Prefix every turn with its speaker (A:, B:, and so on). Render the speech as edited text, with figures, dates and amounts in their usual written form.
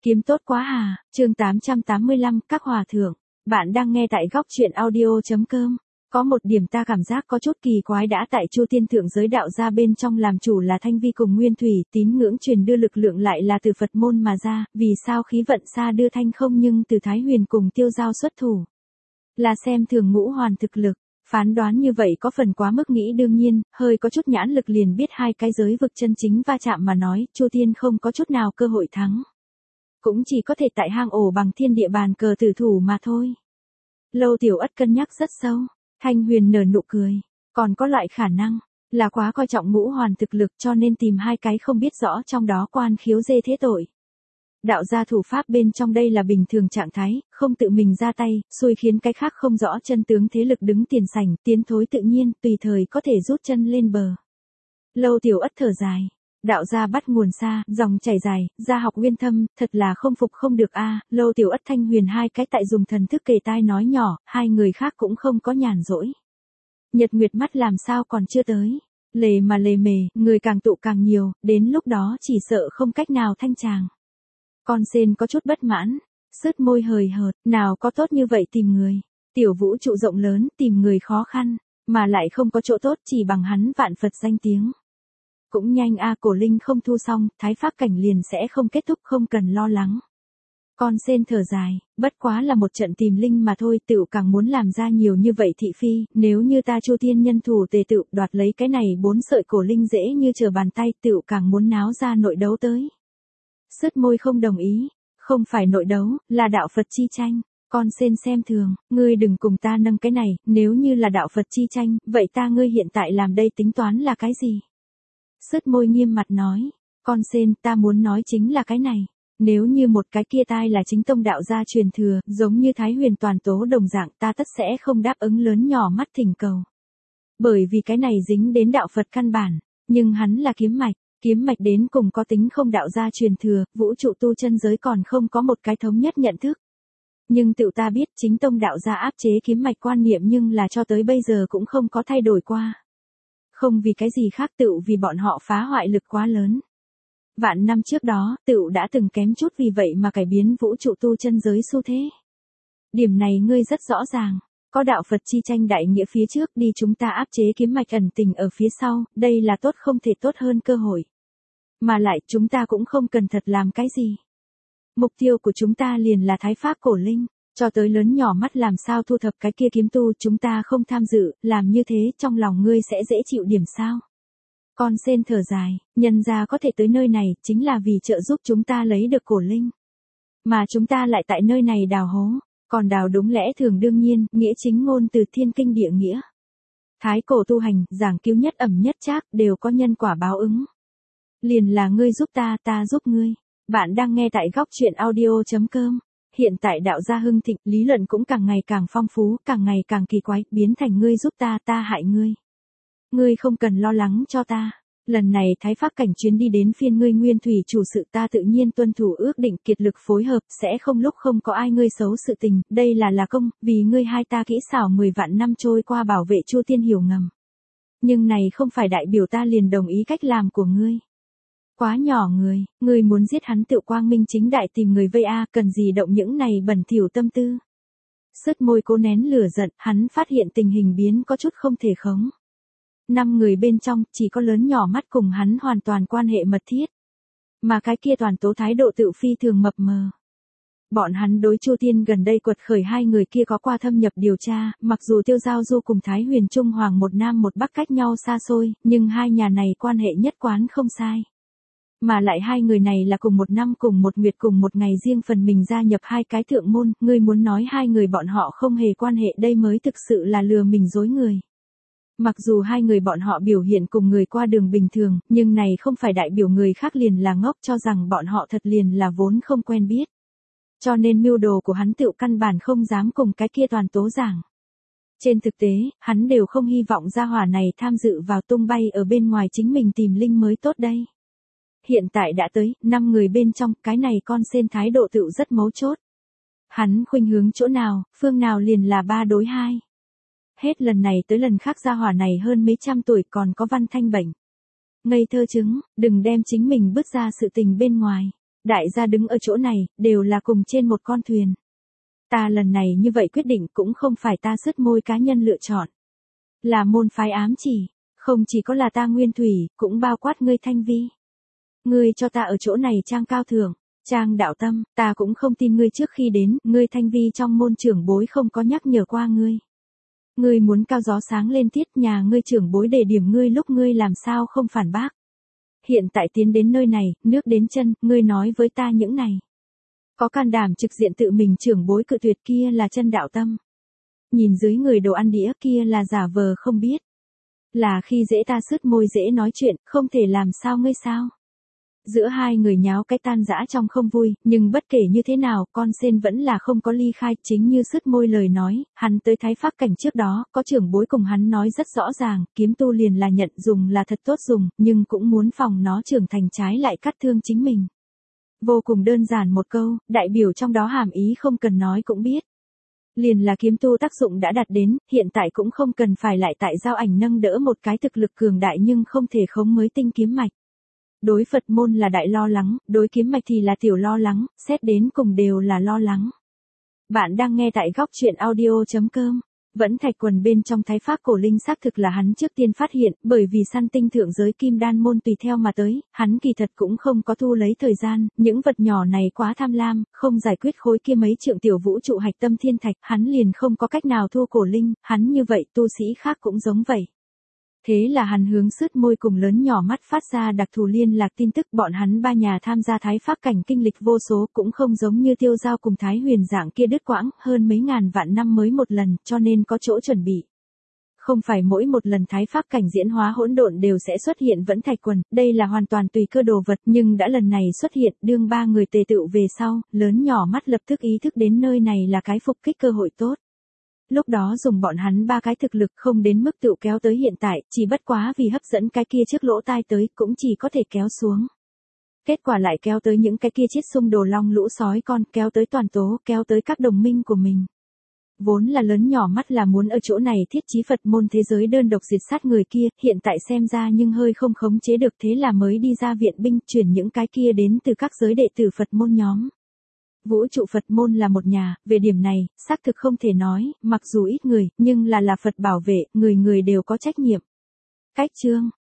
A: Kiếm tốt quá hà, chương 885, các hòa thượng. Bạn đang nghe tại góc truyện audio.com. Có một điểm ta cảm giác có chút kỳ quái đã tại Chu Tiên thượng giới đạo gia bên trong làm chủ là Thanh Vi cùng Nguyên Thủy, tín ngưỡng truyền đưa lực lượng lại là từ Phật môn mà ra, vì sao khí vận xa đưa Thanh không nhưng từ Thái Huyền cùng Tiêu Giao xuất thủ. Là xem thường Ngũ Hoàn thực lực. Phán đoán như vậy có phần quá mức nghĩ đương nhiên, hơi có chút nhãn lực liền biết hai cái giới vực chân chính va chạm mà nói, Chu Tiên không có chút nào cơ hội thắng. Cũng chỉ có thể tại hang ổ bằng thiên địa bàn cờ tử thủ mà thôi. Lâu Tiểu Ất cân nhắc rất sâu, Thanh Huyền nở nụ cười, còn có loại khả năng, là quá coi trọng Ngũ Hoàn thực lực cho nên tìm hai cái không biết rõ trong đó quan khiếu dê thế tội. Đạo gia thủ pháp bên trong đây là bình thường trạng thái, không tự mình ra tay, xui khiến cái khác không rõ chân tướng thế lực đứng tiền sảnh, tiến thối tự nhiên, tùy thời có thể rút chân lên bờ. Lâu Tiểu Ất thở dài. Đạo gia bắt nguồn xa, dòng chảy dài, gia học uyên thâm, thật là không phục không được a. Lâu Tiểu Ất Thanh Huyền hai cái tại dùng thần thức kề tai nói nhỏ, hai người khác cũng không có nhàn rỗi. Nhật nguyệt mắt làm sao còn chưa tới. Lề mà lề mề, người càng tụ càng nhiều, đến lúc đó chỉ sợ không cách nào thanh tràng. Con sên có chút bất mãn, sứt môi hời hợt, nào có tốt như vậy tìm người. Tiểu vũ trụ rộng lớn, tìm người khó khăn, mà lại không có chỗ tốt chỉ bằng hắn vạn Phật danh tiếng. Cũng nhanh a, Cổ Linh không thu xong, thái pháp cảnh liền sẽ không kết thúc, không cần lo lắng. Con sên thở dài, bất quá là một trận tìm linh mà thôi, tựu càng muốn làm ra nhiều như vậy thị phi, nếu như ta Chu Tiên nhân thủ tề tựu đoạt lấy cái này 4 sợi cổ linh dễ như trở bàn tay, tựu càng muốn náo ra nội đấu tới. Sứt môi không đồng ý, không phải nội đấu, là đạo Phật chi tranh. Con sên xem thường, ngươi đừng cùng ta nâng cái này, nếu như là đạo Phật chi tranh, vậy ta ngươi hiện tại làm đây tính toán là cái gì? Sứt môi nghiêm mặt nói, con sên ta muốn nói chính là cái này. Nếu như một cái kia tai là chính tông đạo gia truyền thừa, giống như Thái Huyền toàn tố đồng dạng ta tất sẽ không đáp ứng lớn nhỏ mắt thỉnh cầu. Bởi vì cái này dính đến đạo Phật căn bản, nhưng hắn là kiếm mạch đến cùng có tính không đạo gia truyền thừa, vũ trụ tu chân giới còn không có một cái thống nhất nhận thức. Nhưng tự ta biết chính tông đạo gia áp chế kiếm mạch quan niệm nhưng là cho tới bây giờ cũng không có thay đổi qua. Không vì cái gì khác tựu vì bọn họ phá hoại lực quá lớn. Vạn năm trước đó, tựu đã từng kém chút vì vậy mà cải biến vũ trụ tu chân giới xu thế. Điểm này ngươi rất rõ ràng, có đạo Phật chi tranh đại nghĩa phía trước đi chúng ta áp chế kiếm mạch ẩn tình ở phía sau, đây là tốt không thể tốt hơn cơ hội. Mà lại chúng ta cũng không cần thật làm cái gì. Mục tiêu của chúng ta liền là thái pháp cổ linh. Cho tới lớn nhỏ mắt làm sao thu thập cái kia kiếm tu chúng ta không tham dự, làm như thế trong lòng ngươi sẽ dễ chịu điểm sao. Con sên thở dài, nhân ra có thể tới nơi này chính là vì trợ giúp chúng ta lấy được cổ linh. Mà chúng ta lại tại nơi này đào hố, còn đào đúng lẽ thường đương nhiên, nghĩa chính ngôn từ thiên kinh địa nghĩa. Thái cổ tu hành, giảng cứu nhất ẩm nhất trác đều có nhân quả báo ứng. Liền là ngươi giúp ta, ta giúp ngươi. Bạn đang nghe tại góc truyện audio.com. Hiện tại đạo gia hưng thịnh, lý luận cũng càng ngày càng phong phú, càng ngày càng kỳ quái, biến thành ngươi giúp ta, ta hại ngươi. Ngươi không cần lo lắng cho ta. Lần này thái pháp cảnh chuyến đi đến phiên ngươi Nguyên Thủy chủ sự ta tự nhiên tuân thủ ước định kiệt lực phối hợp, sẽ không lúc không có ai ngươi xấu sự tình, đây là công, vì ngươi hai ta kỹ xảo 10 vạn năm trôi qua bảo vệ Chu Tiên hiểu ngầm. Nhưng này không phải đại biểu ta liền đồng ý cách làm của ngươi. Quá nhỏ người muốn giết hắn tự quang minh chính đại tìm người vây a, cần gì động những này bẩn thỉu tâm tư. Sứt môi cố nén lửa giận, hắn phát hiện tình hình biến có chút không thể khống. 5 người bên trong, chỉ có lớn nhỏ mắt cùng hắn hoàn toàn quan hệ mật thiết. Mà cái kia toàn tố thái độ tự phi thường mập mờ. Bọn hắn đối Chu Tiên gần đây quật khởi hai người kia có qua thâm nhập điều tra, mặc dù Tiêu Giao Du cùng Thái Huyền Trung Hoàng một nam một bắc cách nhau xa xôi, nhưng hai nhà này quan hệ nhất quán không sai. Mà lại hai người này là cùng một năm cùng một nguyệt cùng một ngày riêng phần mình gia nhập hai cái thượng môn, ngươi muốn nói hai người bọn họ không hề quan hệ đây mới thực sự là lừa mình dối người. Mặc dù hai người bọn họ biểu hiện cùng người qua đường bình thường, nhưng này không phải đại biểu người khác liền là ngốc cho rằng bọn họ thật liền là vốn không quen biết. Cho nên mưu đồ của hắn tựu căn bản không dám cùng cái kia toàn tố giảng. Trên thực tế, hắn đều không hy vọng gia hỏa này tham dự vào tung bay ở bên ngoài chính mình tìm linh mới tốt đây. Hiện tại đã tới, 5 người bên trong, cái này con sên thái độ tựu rất mấu chốt. Hắn khuynh hướng chỗ nào, phương nào liền là 3 đối 2. Hết lần này tới lần khác gia hỏa này hơn mấy trăm tuổi còn có văn thanh bệnh. Ngây thơ chứng, đừng đem chính mình bứt ra sự tình bên ngoài. Đại gia đứng ở chỗ này, đều là cùng trên một con thuyền. Ta lần này như vậy quyết định cũng không phải ta sứt môi cá nhân lựa chọn. Là môn phái ám chỉ, không chỉ có là ta Nguyên Thủy, cũng bao quát ngươi Thanh Vi. Ngươi cho ta ở chỗ này trang cao thượng, trang đạo tâm, ta cũng không tin ngươi trước khi đến, ngươi Thanh Vi trong môn trưởng bối không có nhắc nhở qua ngươi. Ngươi muốn cao gió sáng lên tiết nhà ngươi trưởng bối đề điểm ngươi lúc ngươi làm sao không phản bác. Hiện tại tiến đến nơi này, nước đến chân, ngươi nói với ta những này. Có can đảm trực diện tự mình trưởng bối cự tuyệt kia là chân đạo tâm. Nhìn dưới người đồ ăn đĩa kia là giả vờ không biết. Là khi dễ ta sứt môi dễ nói chuyện, không thể làm sao ngươi sao. Giữa hai người nháo cái tan rã trong không vui, nhưng bất kể như thế nào, con sen vẫn là không có ly khai, chính như sứt môi lời nói, hắn tới Thái Pháp cảnh trước đó, có trưởng bối cùng hắn nói rất rõ ràng, kiếm tu liền là nhận dùng là thật tốt dùng, nhưng cũng muốn phòng nó trưởng thành trái lại cắt thương chính mình. Vô cùng đơn giản một câu, đại biểu trong đó hàm ý không cần nói cũng biết. Liền là kiếm tu tác dụng đã đạt đến, hiện tại cũng không cần phải lại tại giao ảnh nâng đỡ một cái thực lực cường đại nhưng không thể khống mới tinh kiếm mạch. Đối Phật môn là đại lo lắng, đối kiếm mạch thì là tiểu lo lắng, xét đến cùng đều là lo lắng. Bạn đang nghe tại góc truyện audio.com. Vẫn Thạch Quần bên trong Thái Pháp cổ linh xác thực là hắn trước tiên phát hiện, bởi vì săn tinh thượng giới kim đan môn tùy theo mà tới, hắn kỳ thật cũng không có thu lấy thời gian, những vật nhỏ này quá tham lam, không giải quyết khối kia mấy trượng tiểu vũ trụ hạch tâm thiên thạch, hắn liền không có cách nào thu cổ linh, hắn như vậy tu sĩ khác cũng giống vậy. Thế là hắn hướng sứt môi cùng lớn nhỏ mắt phát ra đặc thù liên lạc tin tức, bọn hắn ba nhà tham gia Thái Pháp cảnh kinh lịch vô số, cũng không giống như Tiêu Giao cùng Thái Huyền dạng kia đứt quãng, hơn mấy ngàn vạn năm mới một lần, cho nên có chỗ chuẩn bị. Không phải mỗi một lần Thái Pháp cảnh diễn hóa hỗn độn đều sẽ xuất hiện Vẫn Thạch Quần, đây là hoàn toàn tùy cơ đồ vật, nhưng đã lần này xuất hiện, đương ba người tề tựu về sau, lớn nhỏ mắt lập tức ý thức đến nơi này là cái phục kích cơ hội tốt. Lúc đó dùng bọn hắn ba cái thực lực không đến mức tự kéo tới hiện tại, chỉ bất quá vì hấp dẫn cái kia trước lỗ tai tới, cũng chỉ có thể kéo xuống. Kết quả lại kéo tới những cái kia chết xung đồ long lũ sói con, kéo tới toàn tố, kéo tới các đồng minh của mình. Vốn là lớn nhỏ mắt là muốn ở chỗ này thiết chí Phật môn thế giới đơn độc diệt sát người kia, hiện tại xem ra nhưng hơi không khống chế được, thế là mới đi ra viện binh, chuyển những cái kia đến từ các giới đệ tử Phật môn nhóm. Vũ trụ Phật môn là một nhà, về điểm này, xác thực không thể nói, mặc dù ít người, nhưng là Phật bảo vệ, người người đều có trách nhiệm. Cách chương